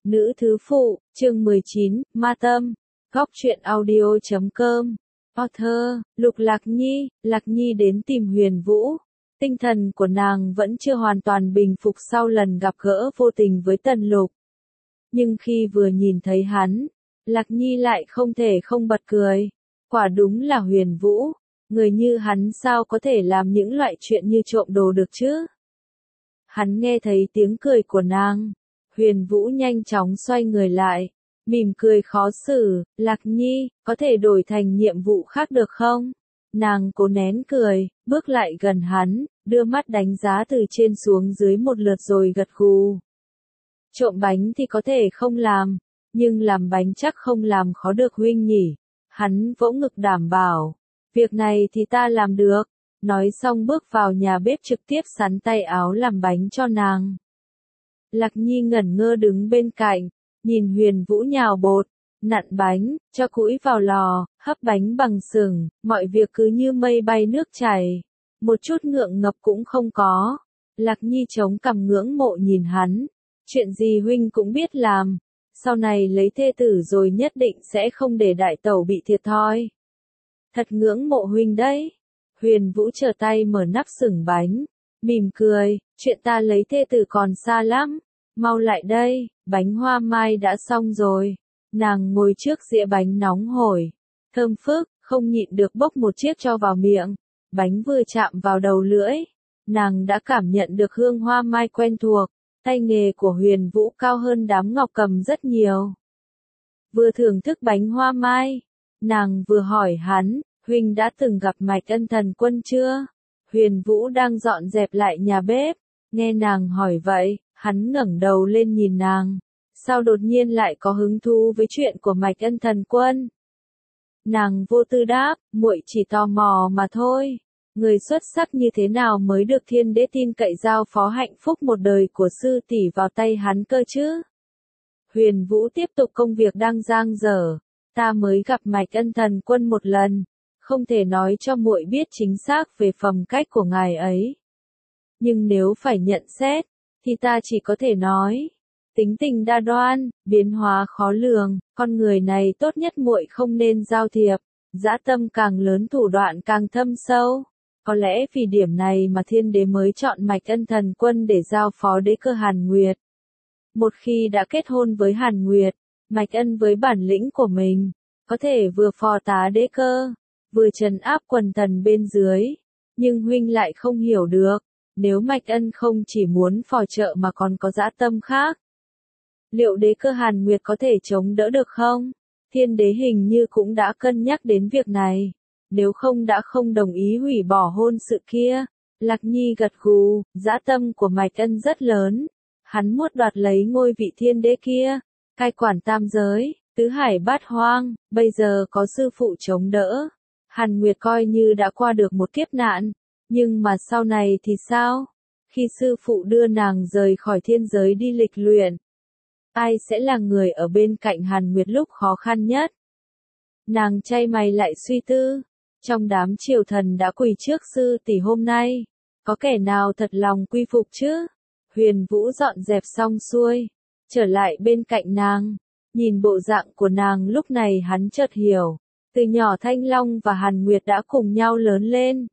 Nữ thứ phụ, chương 19, Ma Tâm, Góc truyện audio.com. Author, Lục Lạc Nhi đến tìm Huyền Vũ. Tinh thần của nàng vẫn chưa hoàn toàn bình phục sau lần gặp gỡ vô tình với Tần Lục. Nhưng khi vừa nhìn thấy hắn, Lạc Nhi lại không thể không bật cười. Quả đúng là Huyền Vũ, người như hắn sao có thể làm những loại chuyện như trộm đồ được chứ? Hắn nghe thấy tiếng cười của nàng. Huyền Vũ nhanh chóng xoay người lại, mỉm cười khó xử, Lạc Nhi, có thể đổi thành nhiệm vụ khác được không? Nàng cố nén cười, bước lại gần hắn, đưa mắt đánh giá từ trên xuống dưới một lượt rồi gật gù. Trộm bánh thì có thể không làm, nhưng làm bánh chắc không làm khó được huynh nhỉ. Hắn vỗ ngực đảm bảo, việc này thì ta làm được. Nói xong bước vào nhà bếp trực tiếp sắn tay áo làm bánh cho nàng. Lạc Nhi ngẩn ngơ đứng bên cạnh, nhìn Huyền Vũ nhào bột, nặn bánh, cho củi vào lò, hấp bánh bằng sừng, mọi việc cứ như mây bay nước chảy. Một chút ngượng ngập cũng không có. Lạc Nhi chống cằm ngưỡng mộ nhìn hắn. Chuyện gì huynh cũng biết làm. Sau này lấy thê tử rồi nhất định sẽ không để đại tẩu bị thiệt thòi. Thật ngưỡng mộ huynh đấy. Huyền Vũ trở tay mở nắp sừng bánh, mỉm cười, chuyện ta lấy thê tử còn xa lắm, mau lại đây, bánh hoa mai đã xong rồi. Nàng ngồi trước dĩa bánh nóng hổi, thơm phức, không nhịn được bốc một chiếc cho vào miệng. Bánh vừa chạm vào đầu lưỡi, nàng đã cảm nhận được hương hoa mai quen thuộc, tay nghề của Huyền Vũ cao hơn đám ngọc cầm rất nhiều. Vừa thưởng thức bánh hoa mai, nàng vừa hỏi hắn, huynh đã từng gặp Mạch Ân Thần Quân chưa? Huyền Vũ đang dọn dẹp lại nhà bếp, nghe nàng hỏi vậy, hắn ngẩng đầu lên nhìn nàng, sao đột nhiên lại có hứng thú với chuyện của Mạch Ân Thần Quân? Nàng vô tư đáp, muội chỉ tò mò mà thôi, người xuất sắc như thế nào mới được Thiên Đế tin cậy giao phó hạnh phúc một đời của sư tỷ vào tay hắn cơ chứ? Huyền Vũ tiếp tục công việc đang dang dở, ta mới gặp Mạch Ân Thần Quân một lần. Không thể nói cho muội biết chính xác về phẩm cách của ngài ấy. Nhưng nếu phải nhận xét, thì ta chỉ có thể nói, tính tình đa đoan, biến hóa khó lường, con người này tốt nhất muội không nên giao thiệp, dã tâm càng lớn thủ đoạn càng thâm sâu. Có lẽ vì điểm này mà Thiên Đế mới chọn Mạch Ân Thần Quân để giao phó đế cơ Hàn Nguyệt. Một khi đã kết hôn với Hàn Nguyệt, Mạch Ân với bản lĩnh của mình, có thể vừa phò tá đế cơ, vừa trấn áp quần thần bên dưới, nhưng huynh lại không hiểu được, nếu Mạch Ân không chỉ muốn phò trợ mà còn có dã tâm khác. Liệu đế cơ Hàn Nguyệt có thể chống đỡ được không? Thiên Đế hình như cũng đã cân nhắc đến việc này, nếu không đã không đồng ý hủy bỏ hôn sự kia. Lạc Nhi gật gù, dã tâm của Mạch Ân rất lớn, hắn muốn đoạt lấy ngôi vị Thiên Đế kia, cai quản tam giới, tứ hải bát hoang, bây giờ có sư phụ chống đỡ. Hàn Nguyệt coi như đã qua được một kiếp nạn, nhưng mà sau này thì sao? Khi sư phụ đưa nàng rời khỏi thiên giới đi lịch luyện, ai sẽ là người ở bên cạnh Hàn Nguyệt lúc khó khăn nhất? Nàng chai mày lại suy tư, trong đám triều thần đã quỳ trước sư tỷ hôm nay, có kẻ nào thật lòng quy phục chứ? Huyền Vũ dọn dẹp xong xuôi, trở lại bên cạnh nàng, nhìn bộ dạng của nàng lúc này hắn chợt hiểu. Từ nhỏ Thanh Long và Hàn Nguyệt đã cùng nhau lớn lên.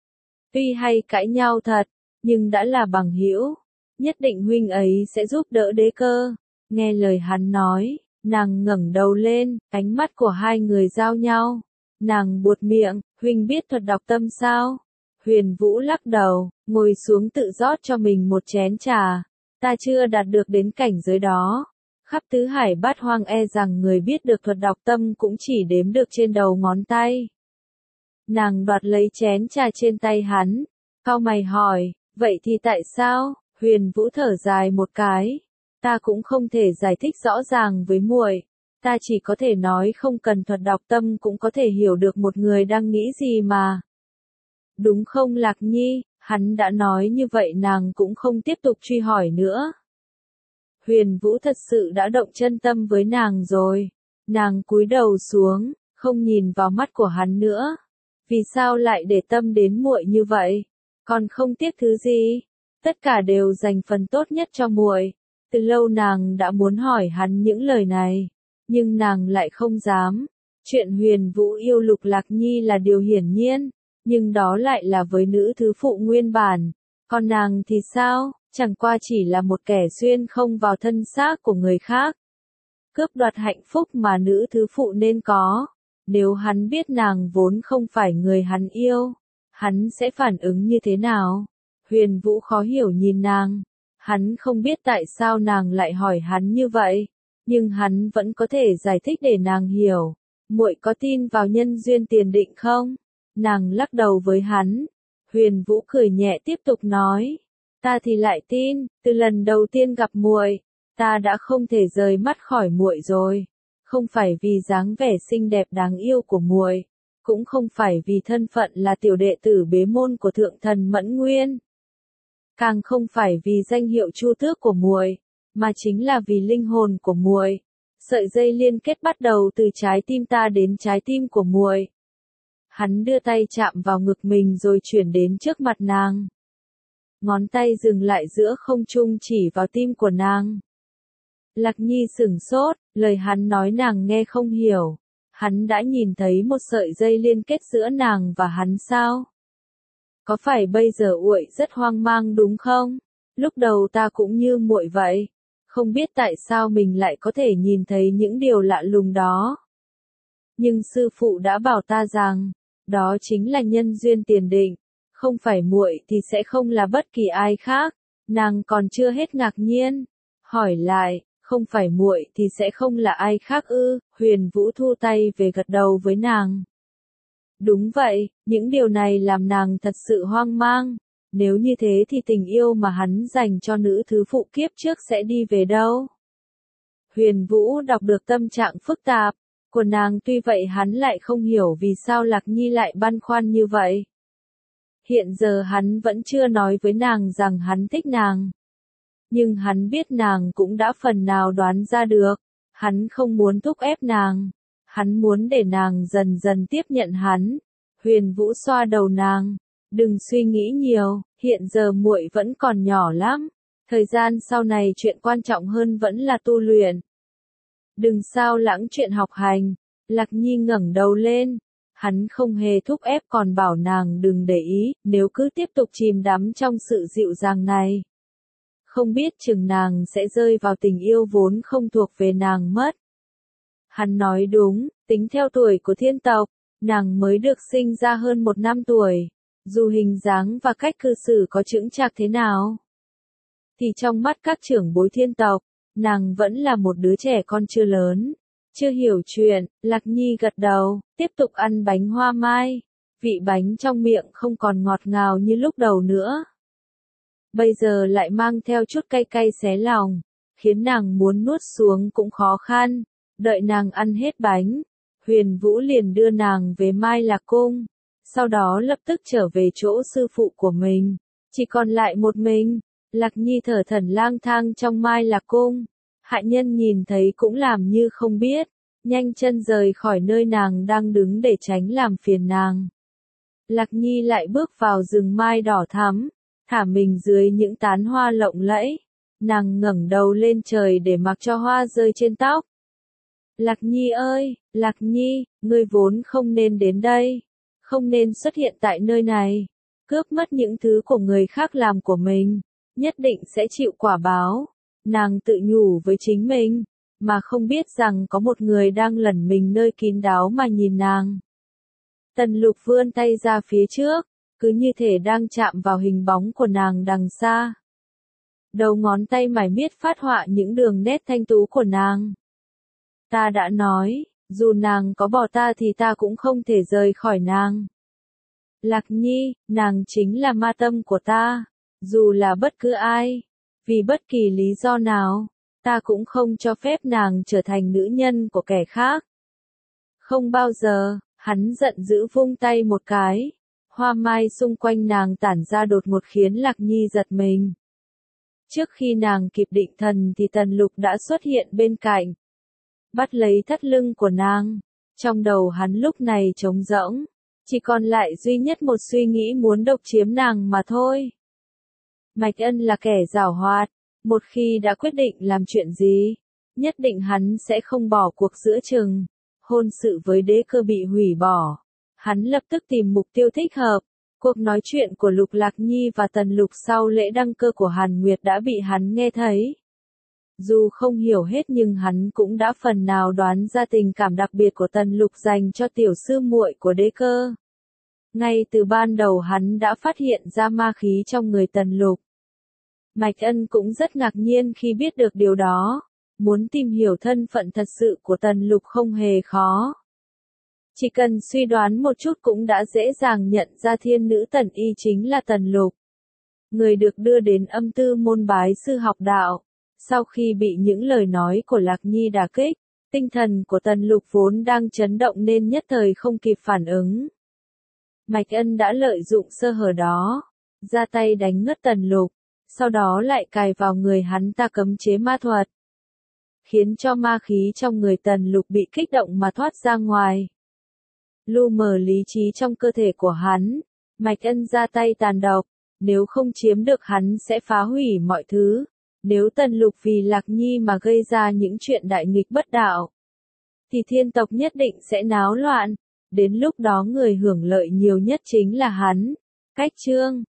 Tuy hay cãi nhau thật, nhưng đã là bằng hữu. Nhất định huynh ấy sẽ giúp đỡ đế cơ. Nghe lời hắn nói, nàng ngẩng đầu lên, ánh mắt của hai người giao nhau. Nàng buột miệng, huynh biết thuật đọc tâm sao? Huyền Vũ lắc đầu, ngồi xuống tự rót cho mình một chén trà. Ta chưa đạt được đến cảnh giới đó. Khắp tứ hải bát hoang e rằng người biết được thuật đọc tâm cũng chỉ đếm được trên đầu ngón tay. Nàng đoạt lấy chén trà trên tay hắn, cau mày hỏi, vậy thì tại sao? Huyền Vũ thở dài một cái, ta cũng không thể giải thích rõ ràng với muội, ta chỉ có thể nói không cần thuật đọc tâm cũng có thể hiểu được một người đang nghĩ gì mà. Đúng không Lạc Nhi? Hắn đã nói như vậy nàng cũng không tiếp tục truy hỏi nữa. Huyền Vũ thật sự đã động chân tâm với nàng rồi. Nàng cúi đầu xuống, không nhìn vào mắt của hắn nữa. Vì sao lại để tâm đến muội như vậy? Còn không tiếc thứ gì? Tất cả đều dành phần tốt nhất cho muội. Từ lâu nàng đã muốn hỏi hắn những lời này, nhưng nàng lại không dám. Chuyện Huyền Vũ yêu Lục Lạc Nhi là điều hiển nhiên, nhưng đó lại là với nữ thứ phụ nguyên bản. Còn nàng thì sao, chẳng qua chỉ là một kẻ xuyên không vào thân xác của người khác. Cướp đoạt hạnh phúc mà nữ thứ phụ nên có. Nếu hắn biết nàng vốn không phải người hắn yêu, hắn sẽ phản ứng như thế nào? Huyền Vũ khó hiểu nhìn nàng. Hắn không biết tại sao nàng lại hỏi hắn như vậy, nhưng hắn vẫn có thể giải thích để nàng hiểu. Muội có tin vào nhân duyên tiền định không? Nàng lắc đầu với hắn. Huyền Vũ cười nhẹ tiếp tục nói, ta thì lại tin, từ lần đầu tiên gặp muội, ta đã không thể rời mắt khỏi muội rồi. Không phải vì dáng vẻ xinh đẹp đáng yêu của muội, cũng không phải vì thân phận là tiểu đệ tử bế môn của thượng thần Mẫn Nguyên, càng không phải vì danh hiệu chu tước của muội, mà chính là vì linh hồn của muội. Sợi dây liên kết bắt đầu từ trái tim ta đến trái tim của muội. Hắn đưa tay chạm vào ngực mình rồi chuyển đến trước mặt nàng. Ngón tay dừng lại giữa không trung chỉ vào tim của nàng. Lạc Nhi sửng sốt, lời hắn nói nàng nghe không hiểu. Hắn đã nhìn thấy một sợi dây liên kết giữa nàng và hắn sao? Có phải bây giờ muội rất hoang mang đúng không? Lúc đầu ta cũng như muội vậy, không biết tại sao mình lại có thể nhìn thấy những điều lạ lùng đó. Nhưng sư phụ đã bảo ta rằng, đó chính là nhân duyên tiền định, không phải muội thì sẽ không là bất kỳ ai khác. Nàng còn chưa hết ngạc nhiên, hỏi lại, không phải muội thì sẽ không là ai khác ư? Huyền Vũ thu tay về gật đầu với nàng. Đúng vậy, những điều này làm nàng thật sự hoang mang. Nếu như thế thì tình yêu mà hắn dành cho nữ thứ phụ kiếp trước sẽ đi về đâu? Huyền Vũ đọc được tâm trạng phức tạp của nàng, tuy vậy hắn lại không hiểu vì sao Lạc Nhi lại băn khoăn như vậy. Hiện giờ hắn vẫn chưa nói với nàng rằng hắn thích nàng. Nhưng hắn biết nàng cũng đã phần nào đoán ra được. Hắn không muốn thúc ép nàng. Hắn muốn để nàng dần dần tiếp nhận hắn. Huyền Vũ xoa đầu nàng. Đừng suy nghĩ nhiều, hiện giờ muội vẫn còn nhỏ lắm. Thời gian sau này chuyện quan trọng hơn vẫn là tu luyện. Đừng sao lãng chuyện học hành. Lạc Nhi ngẩng đầu lên. Hắn không hề thúc ép còn bảo nàng đừng để ý, nếu cứ tiếp tục chìm đắm trong sự dịu dàng này. Không biết chừng nàng sẽ rơi vào tình yêu vốn không thuộc về nàng mất. Hắn nói đúng, tính theo tuổi của thiên tộc, nàng mới được sinh ra hơn 1 năm tuổi. Dù hình dáng và cách cư xử có chững chạc thế nào, thì trong mắt các trưởng bối thiên tộc, nàng vẫn là một đứa trẻ con chưa lớn, chưa hiểu chuyện. Lạc Nhi gật đầu, tiếp tục ăn bánh hoa mai. Vị bánh trong miệng không còn ngọt ngào như lúc đầu nữa. Bây giờ lại mang theo chút cay cay xé lòng, khiến nàng muốn nuốt xuống cũng khó khăn. Đợi nàng ăn hết bánh, Huyền Vũ liền đưa nàng về Mai Lạc Cung. Sau đó lập tức trở về chỗ sư phụ của mình. Chỉ còn lại một mình, Lạc Nhi thở thẩn lang thang trong Mai Lạc Cung. Hạ nhân nhìn thấy cũng làm như không biết, nhanh chân rời khỏi nơi nàng đang đứng để tránh làm phiền nàng. Lạc Nhi lại bước vào rừng mai đỏ thắm, thả mình dưới những tán hoa lộng lẫy. Nàng ngẩng đầu lên trời để mặc cho hoa rơi trên tóc. Lạc Nhi ơi, Lạc Nhi, ngươi vốn không nên đến đây, không nên xuất hiện tại nơi này, cướp mất những thứ của người khác làm của mình, nhất định sẽ chịu quả báo. Nàng tự nhủ với chính mình, mà không biết rằng có một người đang lẩn mình nơi kín đáo mà nhìn nàng. Tần Lục vươn tay ra phía trước, cứ như thể đang chạm vào hình bóng của nàng đằng xa. Đầu ngón tay mải miết phát họa những đường nét thanh tú của nàng. Ta đã nói, dù nàng có bỏ ta thì ta cũng không thể rời khỏi nàng. Lạc Nhi, nàng chính là ma tâm của ta, dù là bất cứ ai, vì bất kỳ lý do nào, ta cũng không cho phép nàng trở thành nữ nhân của kẻ khác. Không bao giờ. Hắn giận dữ vung tay một cái. Hoa mai xung quanh nàng tản ra đột ngột khiến Lạc Nhi giật mình. Trước khi nàng kịp định thần thì Tần Lục đã xuất hiện bên cạnh. Bắt lấy thắt lưng của nàng. Trong đầu hắn lúc này trống rỗng. Chỉ còn lại duy nhất một suy nghĩ muốn độc chiếm nàng mà thôi. Mạch Ân là kẻ giảo hoạt. Một khi đã quyết định làm chuyện gì, nhất định hắn sẽ không bỏ cuộc giữa chừng. Hôn sự với Đế Cơ bị hủy bỏ. Hắn lập tức tìm mục tiêu thích hợp. Cuộc nói chuyện của Lục Lạc Nhi và Tần Lục sau lễ đăng cơ của Hàn Nguyệt đã bị hắn nghe thấy. Dù không hiểu hết nhưng hắn cũng đã phần nào đoán ra tình cảm đặc biệt của Tần Lục dành cho tiểu sư muội của Đế Cơ. Ngay từ ban đầu hắn đã phát hiện ra ma khí trong người Tần Lục. Mạch Ân cũng rất ngạc nhiên khi biết được điều đó. Muốn tìm hiểu thân phận thật sự của Tần Lục không hề khó. Chỉ cần suy đoán một chút cũng đã dễ dàng nhận ra thiên nữ Tần Y chính là Tần Lục. Người được đưa đến âm tư môn bái sư học đạo. Sau khi bị những lời nói của Lạc Nhi đả kích, tinh thần của Tần Lục vốn đang chấn động nên nhất thời không kịp phản ứng. Mạch Ân đã lợi dụng sơ hở đó, ra tay đánh ngất Tần Lục, sau đó lại cài vào người hắn ta cấm chế ma thuật, khiến cho ma khí trong người Tần Lục bị kích động mà thoát ra ngoài. Lu mờ lý trí trong cơ thể của hắn, Mạch Ân ra tay tàn độc, nếu không chiếm được hắn sẽ phá hủy mọi thứ. Nếu Tần Lục vì Lạc Nhi mà gây ra những chuyện đại nghịch bất đạo, thì thiên tộc nhất định sẽ náo loạn. Đến lúc đó người hưởng lợi nhiều nhất chính là hắn. Cách chương